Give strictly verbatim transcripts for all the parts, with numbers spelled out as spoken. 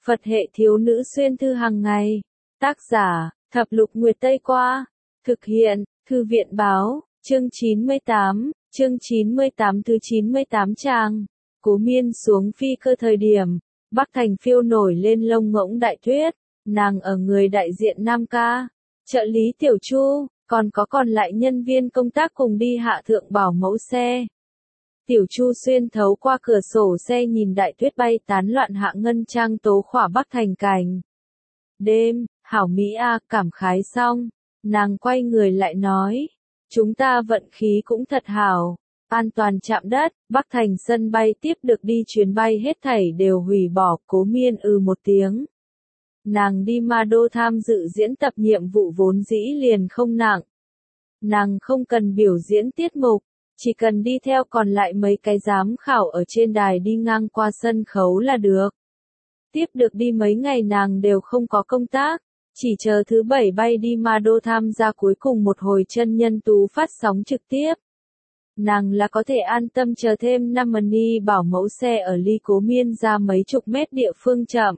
Phật hệ thiếu nữ xuyên thư hàng ngày. Tác giả, Thập lục Nguyệt Tây Qua. Thực hiện, Thư viện Báo, chương chín mươi tám, chương chín mươi tám thứ chín mươi tám trang. Cố Miên xuống phi cơ thời điểm, Bắc Thành phiêu nổi lên lông ngỗng đại tuyết, nàng ở người đại diện Nam Ca, trợ lý Tiểu Chu, còn có còn lại nhân viên công tác cùng đi hạ thượng bảo mẫu xe. Tiểu Chu xuyên thấu qua cửa sổ xe nhìn đại tuyết bay tán loạn hạ ngân trang tố khỏa Bắc Thành cảnh. Đêm, hảo Mỹ A, cảm khái xong, nàng quay người lại nói, chúng ta vận khí cũng thật hảo, an toàn chạm đất, Bắc Thành sân bay tiếp được đi chuyến bay hết thảy đều hủy bỏ. Cố Miên ư một tiếng. Nàng đi Ma Đô tham dự diễn tập nhiệm vụ vốn dĩ liền không nặng. Nàng không cần biểu diễn tiết mục, chỉ cần đi theo còn lại mấy cái giám khảo ở trên đài đi ngang qua sân khấu là được. Tiếp được đi mấy ngày nàng đều không có công tác, chỉ chờ thứ bảy bay đi Ma Đô tham gia cuối cùng một hồi chân nhân tú phát sóng trực tiếp. Nàng là có thể an tâm chờ thêm năm mani bảo mẫu xe ở ly Cố Miên ra mấy chục mét địa phương chậm.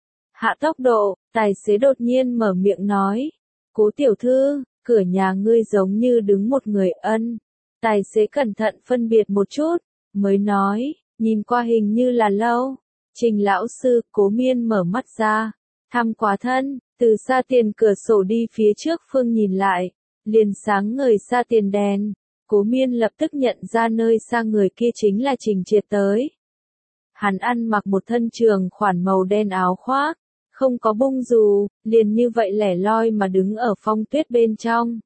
Hạ tốc độ, tài xế đột nhiên mở miệng nói, Cố tiểu thư, cửa nhà ngươi giống như đứng một người ân. Tài xế cẩn thận phân biệt một chút, mới nói, nhìn qua hình như là lâu. Trình lão sư. Cố Miên mở mắt ra, thăm quá thân, từ xa tiền cửa sổ đi phía trước phương nhìn lại, liền sáng ngời xa tiền đèn. Cố Miên lập tức nhận ra nơi xa người kia chính là Trình Triệt tới. Hắn ăn mặc một thân trường khoản màu đen áo khoác, không có bung dù, liền như vậy lẻ loi mà đứng ở phong tuyết bên trong.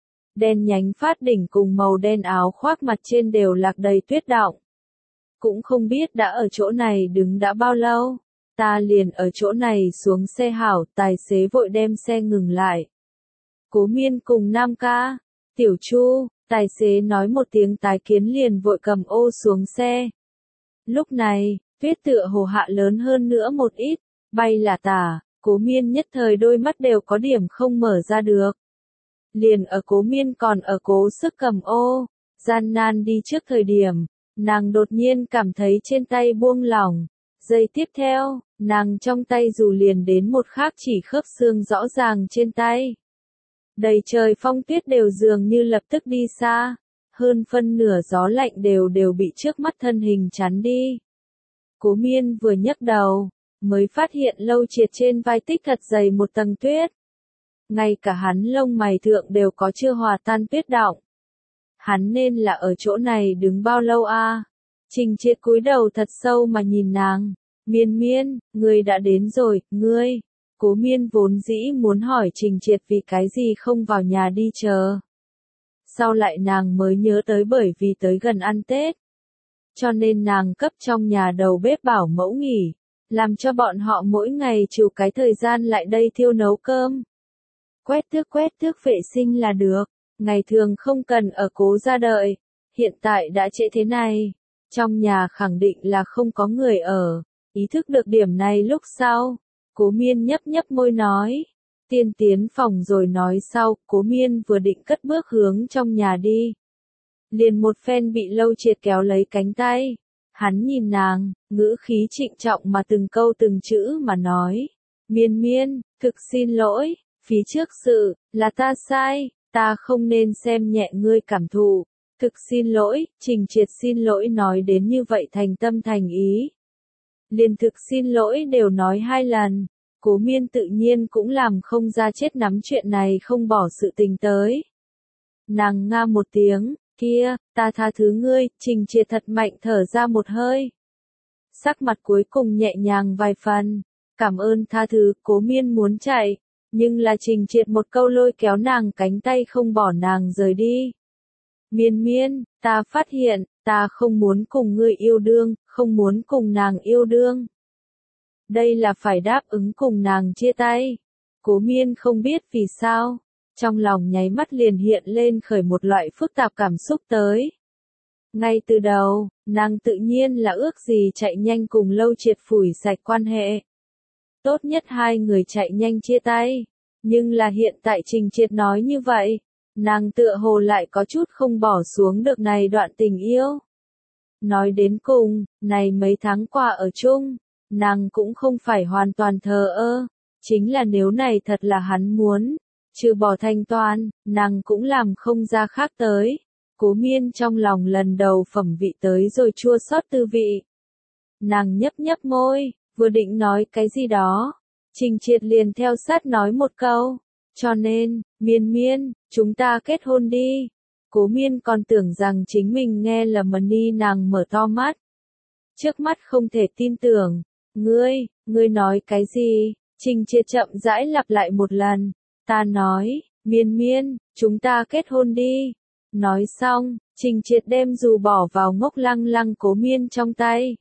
Đen nhánh phát đỉnh cùng màu đen áo khoác mặt trên đều lạc đầy tuyết đọng. Cũng không biết đã ở chỗ này đứng đã bao lâu, ta liền ở chỗ này xuống xe hảo, tài xế vội đem xe ngừng lại. Cố Miên cùng Nam Ca, Tiểu Chu, tài xế nói một tiếng tái kiến liền vội cầm ô xuống xe. Lúc này, tuyết tựa hồ hạ lớn hơn nữa một ít, bay là tả, Cố Miên nhất thời đôi mắt đều có điểm không mở ra được. Liền ở Cố Miên còn ở cố sức cầm ô, gian nan đi trước thời điểm, nàng đột nhiên cảm thấy trên tay buông lỏng. Giây tiếp theo, nàng trong tay dù liền đến một khác chỉ khớp xương rõ ràng trên tay. Đầy trời phong tuyết đều dường như lập tức đi xa, hơn phân nửa gió lạnh đều đều bị trước mắt thân hình chắn đi. Cố Miên vừa nhấc đầu, mới phát hiện Lâu Triệt trên vai tích thật dày một tầng tuyết. Ngay cả hắn lông mày thượng đều có chưa hòa tan tuyết đọng. Hắn nên là ở chỗ này đứng bao lâu a? À? Trình Triệt cúi đầu thật sâu mà nhìn nàng. Miên Miên, ngươi đã đến rồi, ngươi. Cố Miên vốn dĩ muốn hỏi Trình Triệt vì cái gì không vào nhà đi chờ. Sau lại nàng mới nhớ tới bởi vì tới gần ăn Tết. Cho nên nàng cấp trong nhà đầu bếp bảo mẫu nghỉ, làm cho bọn họ mỗi ngày trừ cái thời gian lại đây thiêu nấu cơm. Quét tước quét tước vệ sinh là được, ngày thường không cần ở cố ra đợi, hiện tại đã trễ thế này, trong nhà khẳng định là không có người ở, ý thức được điểm này lúc sau, Cố Miên nhấp nhấp môi nói, tiên tiến phòng rồi nói sau. Cố Miên vừa định cất bước hướng trong nhà đi, liền một phen bị Lâu Triệt kéo lấy cánh tay, hắn nhìn nàng, ngữ khí trịnh trọng mà từng câu từng chữ mà nói, Miên Miên, thực xin lỗi. Phía trước sự, là ta sai, ta không nên xem nhẹ ngươi cảm thụ, thực xin lỗi. Trình Triệt xin lỗi nói đến như vậy thành tâm thành ý. Liền thực xin lỗi đều nói hai lần, Cố Miên tự nhiên cũng làm không ra chết nắm chuyện này không bỏ sự tình tới. Nàng nga một tiếng, kia, ta tha thứ ngươi. Trình Triệt thật mạnh thở ra một hơi. Sắc mặt cuối cùng nhẹ nhàng vài phần, cảm ơn tha thứ. Cố Miên muốn chạy. Nhưng là Trình Triệt một câu lôi kéo nàng cánh tay không bỏ nàng rời đi. Miên Miên, ta phát hiện, ta không muốn cùng ngươi yêu đương, không muốn cùng nàng yêu đương. Đây là phải đáp ứng cùng nàng chia tay. Cố Miên không biết vì sao, trong lòng nháy mắt liền hiện lên khởi một loại phức tạp cảm xúc tới. Ngay từ đầu, nàng tự nhiên là ước gì chạy nhanh cùng Lâu Triệt phủi sạch quan hệ. Tốt nhất hai người chạy nhanh chia tay, nhưng là hiện tại Trình Triệt nói như vậy, nàng tựa hồ lại có chút không bỏ xuống được này đoạn tình yêu. Nói đến cùng, này mấy tháng qua ở chung, nàng cũng không phải hoàn toàn thờ ơ. Chính là nếu này thật là hắn muốn, trừ bỏ thanh toán, nàng cũng làm không ra khác tới. Cố Miên trong lòng lần đầu phẩm vị tới rồi chua xót tư vị. Nàng nhấp nhấp môi, vừa định nói cái gì đó. Trình Triệt liền theo sát nói một câu. Cho nên, Miên Miên, chúng ta kết hôn đi. Cố Miên còn tưởng rằng chính mình nghe là Mani, nàng mở to mắt. Trước mắt không thể tin tưởng. Ngươi, ngươi nói cái gì? Trình Triệt chậm rãi lặp lại một lần. Ta nói, Miên Miên, chúng ta kết hôn đi. Nói xong, Trình Triệt đem dù bỏ vào ngốc lăng lăng Cố Miên trong tay.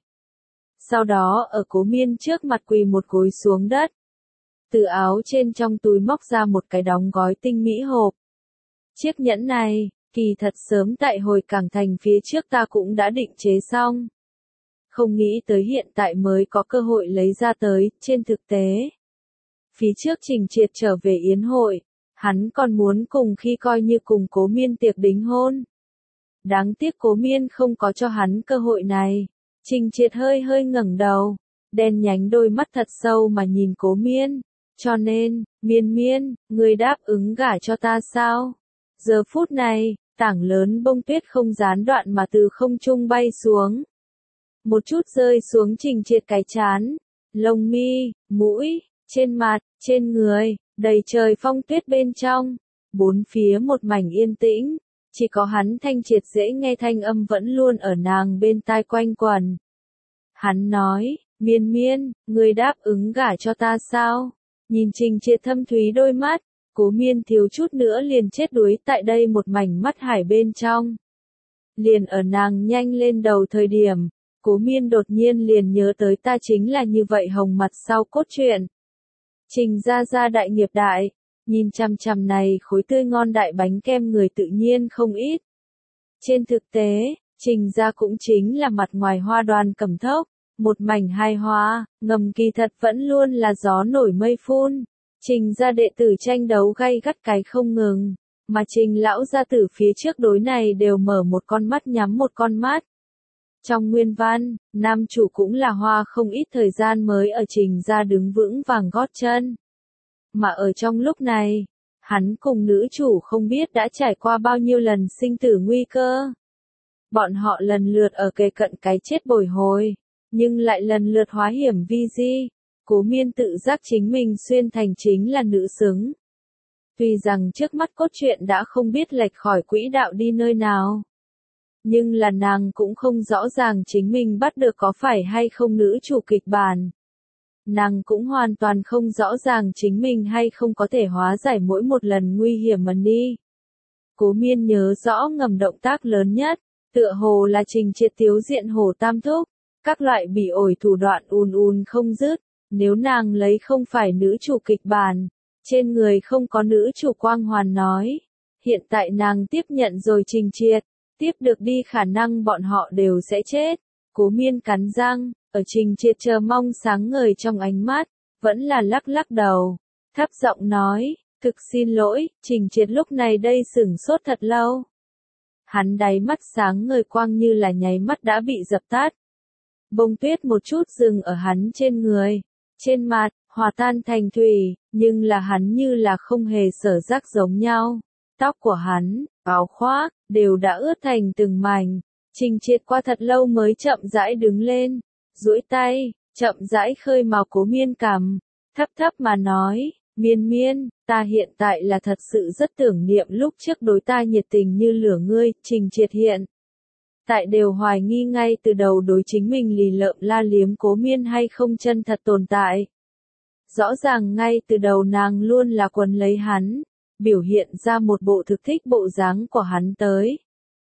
Sau đó ở Cố Miên trước mặt quỳ một gối xuống đất. Từ áo trên trong túi móc ra một cái đóng gói tinh mỹ hộp. Chiếc nhẫn này, kỳ thật sớm tại hồi Cảng Thành phía trước ta cũng đã định chế xong. Không nghĩ tới hiện tại mới có cơ hội lấy ra tới, trên thực tế. Phía trước Trình Triệt trở về yến hội, hắn còn muốn cùng khi coi như cùng Cố Miên tiệc đính hôn. Đáng tiếc Cố Miên không có cho hắn cơ hội này. Trình Triệt hơi hơi ngẩng đầu, đen nhánh đôi mắt thật sâu mà nhìn Cố Miên. Cho nên, Miên Miên, ngươi đáp ứng gả cho ta sao? Giờ phút này, tảng lớn bông tuyết không gián đoạn mà từ không trung bay xuống. Một chút rơi xuống Trình Triệt cái chán, lông mi, mũi, trên mặt, trên người, đầy trời phong tuyết bên trong. Bốn phía một mảnh yên tĩnh, chỉ có hắn thanh triệt dễ nghe thanh âm vẫn luôn ở nàng bên tai quanh quẩn. Hắn nói, Miên Miên, ngươi đáp ứng gả cho ta sao? Nhìn Trình Triệt thâm thúy đôi mắt, Cố Miên thiếu chút nữa liền chết đuối tại đây một mảnh mắt hải bên trong. Liền ở nàng nhanh lên đầu thời điểm, Cố Miên đột nhiên liền nhớ tới ta chính là như vậy hồng mặt sau cốt truyện. Trình gia gia đại nghiệp đại, nhìn chằm chằm này khối tươi ngon đại bánh kem người tự nhiên không ít. Trên thực tế, Trình gia cũng chính là mặt ngoài hoa Đoàn Cẩm Thốc, một mảnh hài hòa, ngầm kỳ thật vẫn luôn là gió nổi mây phun. Trình gia đệ tử tranh đấu gay gắt cái không ngừng, mà Trình lão gia tử phía trước đối này đều mở một con mắt nhắm một con mắt. Trong nguyên văn, nam chủ cũng là hoa không ít thời gian mới ở Trình gia đứng vững vàng gót chân. Mà ở trong lúc này, hắn cùng nữ chủ không biết đã trải qua bao nhiêu lần sinh tử nguy cơ. Bọn họ lần lượt ở kề cận cái chết bồi hồi, nhưng lại lần lượt hóa hiểm vi di. Cố Miên tự giác chính mình xuyên thành chính là nữ xứng. Tuy rằng trước mắt cốt truyện đã không biết lệch khỏi quỹ đạo đi nơi nào. Nhưng là nàng cũng không rõ ràng chính mình bắt được có phải hay không nữ chủ kịch bản. Nàng cũng hoàn toàn không rõ ràng chính mình hay không có thể hóa giải mỗi một lần nguy hiểm mà đi. Cố Miên nhớ rõ ngầm động tác lớn nhất, tựa hồ là Trình Triệt tiếu diện Hồ Tam Thúc, các loại bị ổi thủ đoạn ùn ùn không dứt. Nếu nàng lấy không phải nữ chủ kịch bản, trên người không có nữ chủ quang hoàn nói, hiện tại nàng tiếp nhận rồi Trình Triệt, tiếp được đi khả năng bọn họ đều sẽ chết. Cố Miên cắn răng, ở Trình Triệt chờ mong sáng ngời trong ánh mắt, vẫn là lắc lắc đầu, thấp giọng nói, thực xin lỗi. Trình Triệt lúc này đây sửng sốt thật lâu. Hắn đáy mắt sáng ngời quang như là nháy mắt đã bị dập tắt. Bông tuyết một chút dừng ở hắn trên người, trên mặt, hòa tan thành thủy, nhưng là hắn như là không hề sở rắc giống nhau. Tóc của hắn, áo khoác, đều đã ướt thành từng mảnh. Trình Triệt qua thật lâu mới chậm rãi đứng lên, duỗi tay, chậm rãi khơi màu Cố Miên cằm, thấp thấp mà nói, Miên Miên, ta hiện tại là thật sự rất tưởng niệm lúc trước đối ta nhiệt tình như lửa ngươi. Trình Triệt hiện tại đều hoài nghi ngay từ đầu đối chính mình lì lợm la liếm Cố Miên hay không chân thật tồn tại. Rõ ràng ngay từ đầu nàng luôn là quấn lấy hắn, biểu hiện ra một bộ thực thích bộ dáng của hắn tới.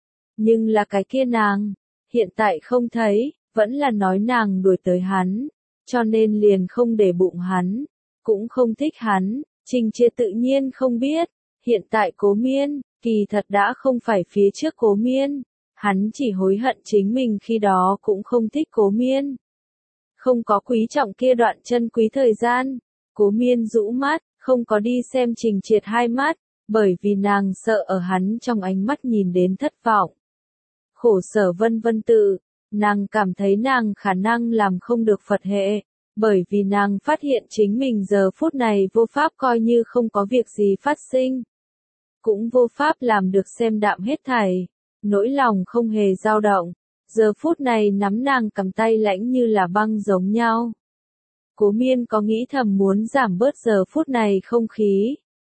Nhưng là cái kia nàng, hiện tại không thấy, vẫn là nói nàng đuổi tới hắn, cho nên liền không để bụng hắn, cũng không thích hắn. Trình Triệt tự nhiên không biết, hiện tại Cố Miên, kỳ thật đã không phải phía trước Cố Miên, hắn chỉ hối hận chính mình khi đó cũng không thích Cố Miên. Không có quý trọng kia đoạn chân quý thời gian, Cố Miên rũ mắt, không có đi xem Trình Triệt hai mắt, bởi vì nàng sợ ở hắn trong ánh mắt nhìn đến thất vọng. Khổ sở vân vân tự, nàng cảm thấy nàng khả năng làm không được Phật hệ, Bởi vì nàng phát hiện chính mình giờ phút này vô pháp coi như không có việc gì phát sinh. Cũng vô pháp làm được xem đạm hết thảy. Nỗi lòng không hề dao động. Giờ phút này nắm nàng cầm tay lạnh như là băng giống nhau. Cố Miên có nghĩ thầm muốn giảm bớt giờ phút này không khí.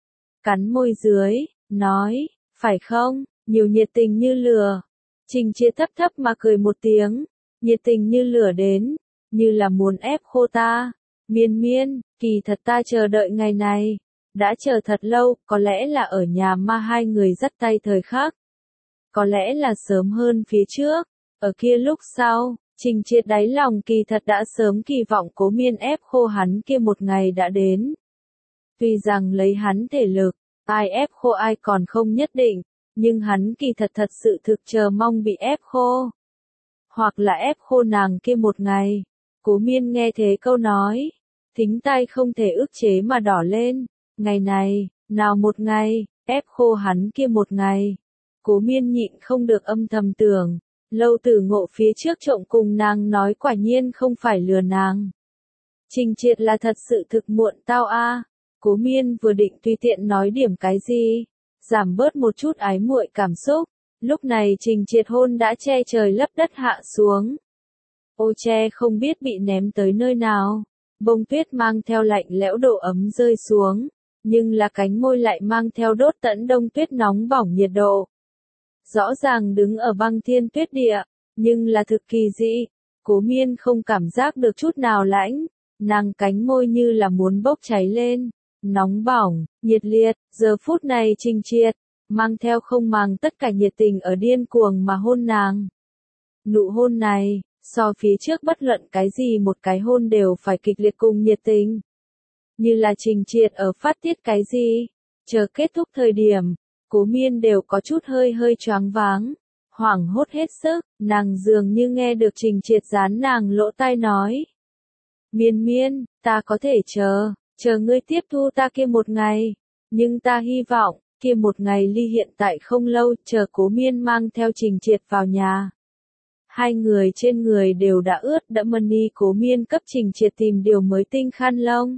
Cắn môi dưới, nói, phải không, nhiều nhiệt tình như lửa. Trình Triệt thấp thấp mà cười một tiếng, nhiệt tình như lửa đến, như là muốn ép khô ta. Miên miên, kỳ thật ta chờ đợi ngày này, đã chờ thật lâu, có lẽ là ở nhà ma hai người dắt tay thời khắc. Có lẽ là sớm hơn phía trước, ở kia lúc sau, Trình Triệt đáy lòng kỳ thật đã sớm kỳ vọng Cố Miên ép khô hắn kia một ngày đã đến. Tuy rằng lấy hắn thể lực, ai ép khô ai còn không nhất định, nhưng hắn kỳ thật thật sự thực chờ mong bị ép khô. Hoặc là ép khô nàng kia một ngày. Cố Miên nghe thế câu nói, thính tai không thể ức chế mà đỏ lên. Ngày này, nào một ngày, ép khô hắn kia một ngày. Cố Miên nhịn không được âm thầm tưởng, Lâu Tử Ngộ phía trước trộm cùng nàng nói quả nhiên không phải lừa nàng. Trình Triệt là thật sự thực muộn tao a. Cố Miên vừa định tùy tiện nói điểm cái gì, giảm bớt một chút ái muội cảm xúc, lúc này Trình Triệt hôn đã che trời lấp đất hạ xuống. Ô che không biết bị ném tới nơi nào, bông tuyết mang theo lạnh lẽo độ ấm rơi xuống, nhưng là cánh môi lại mang theo đốt tận đông tuyết nóng bỏng nhiệt độ. Rõ ràng đứng ở băng thiên tuyết địa, nhưng là thực kỳ dị, Cố Miên không cảm giác được chút nào lạnh, nàng cánh môi như là muốn bốc cháy lên, nóng bỏng, nhiệt liệt, giờ phút này Trình Triệt, mang theo không màng tất cả nhiệt tình ở điên cuồng mà hôn nàng. Nụ hôn này, so phía trước bất luận cái gì một cái hôn đều phải kịch liệt cùng nhiệt tình. Như là Trình Triệt ở phát tiết cái gì, chờ kết thúc thời điểm, Cố Miên đều có chút hơi hơi choáng váng, hoảng hốt hết sức, nàng dường như nghe được Trình Triệt dán nàng lỗ tai nói. Miên miên, ta có thể chờ, chờ ngươi tiếp thu ta kia một ngày, nhưng ta hy vọng, kia một ngày ly hiện tại không lâu, chờ Cố Miên mang theo Trình Triệt vào nhà. Hai người trên người đều đã ướt đẫm mân y. Cố Miên cấp Trình Triệt tìm điều mới tinh khăn lông.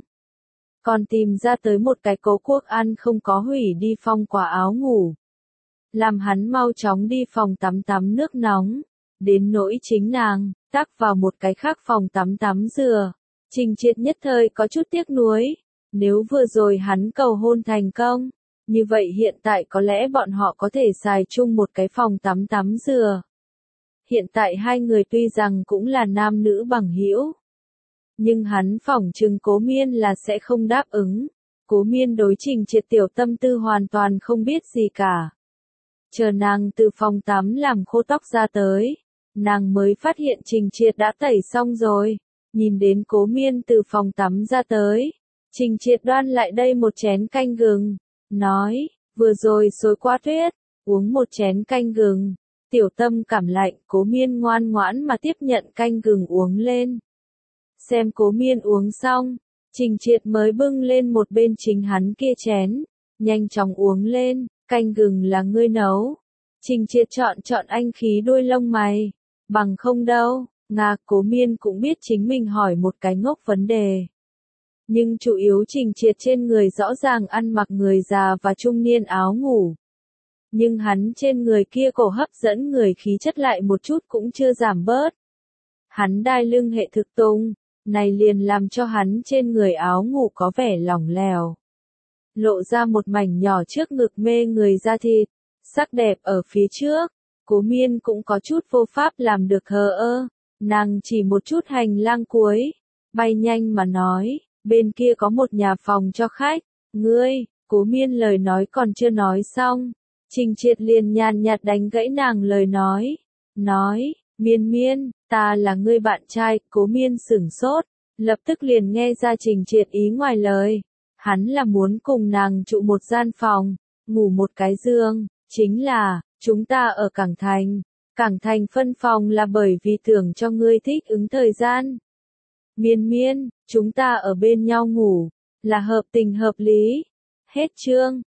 Còn tìm ra tới một cái cố quốc ăn không có hủy đi phong quả áo ngủ. Làm hắn mau chóng đi phòng tắm tắm nước nóng. Đến nỗi chính nàng, tác vào một cái khác phòng tắm tắm rửa. Trình Triệt nhất thời có chút tiếc nuối. Nếu vừa rồi hắn cầu hôn thành công, như vậy hiện tại có lẽ bọn họ có thể xài chung một cái phòng tắm tắm rửa. Hiện tại hai người tuy rằng cũng là nam nữ bằng hữu, nhưng hắn phỏng chừng Cố Miên là sẽ không đáp ứng. Cố Miên đối Trình Triệt tiểu tâm tư hoàn toàn không biết gì cả. Chờ nàng từ phòng tắm làm khô tóc ra tới, nàng mới phát hiện Trình Triệt đã tẩy xong rồi. Nhìn đến Cố Miên từ phòng tắm ra tới, Trình Triệt đoan lại đây một chén canh gừng, nói, vừa rồi xối qua tuyết, uống một chén canh gừng. Tiểu tâm cảm lạnh, Cố Miên ngoan ngoãn mà tiếp nhận canh gừng uống lên. Xem Cố Miên uống xong, Trình Triệt mới bưng lên một bên chính hắn kia chén, nhanh chóng uống lên, canh gừng là ngươi nấu. Trình Triệt chọn chọn anh khí đuôi lông mày, bằng không đâu, ngà. Cố Miên cũng biết chính mình hỏi một cái ngốc vấn đề. Nhưng chủ yếu Trình Triệt trên người rõ ràng ăn mặc người già và trung niên áo ngủ. Nhưng hắn trên người kia cổ hấp dẫn người khí chất lại một chút cũng chưa giảm bớt. Hắn đai lưng hệ thực tung, này liền làm cho hắn trên người áo ngủ có vẻ lỏng lẻo. Lộ ra một mảnh nhỏ trước ngực mê người da thịt, sắc đẹp ở phía trước. Cố Miên cũng có chút vô pháp làm được hờ ơ, nàng chỉ một chút hành lang cuối, bay nhanh mà nói, bên kia có một nhà phòng cho khách, ngươi. Cố Miên lời nói còn chưa nói xong, Trình Triệt liền nhàn nhạt đánh gãy nàng lời nói, nói, Miên Miên, ta là ngươi bạn trai. Cố Miên sửng sốt, lập tức liền nghe ra Trình Triệt ý ngoài lời, hắn là muốn cùng nàng trụ một gian phòng, ngủ một cái giường, chính là, chúng ta ở Cảng Thành, Cảng Thành phân phòng là bởi vì tưởng cho ngươi thích ứng thời gian. Miên Miên, chúng ta ở bên nhau ngủ, là hợp tình hợp lý. Hết chương.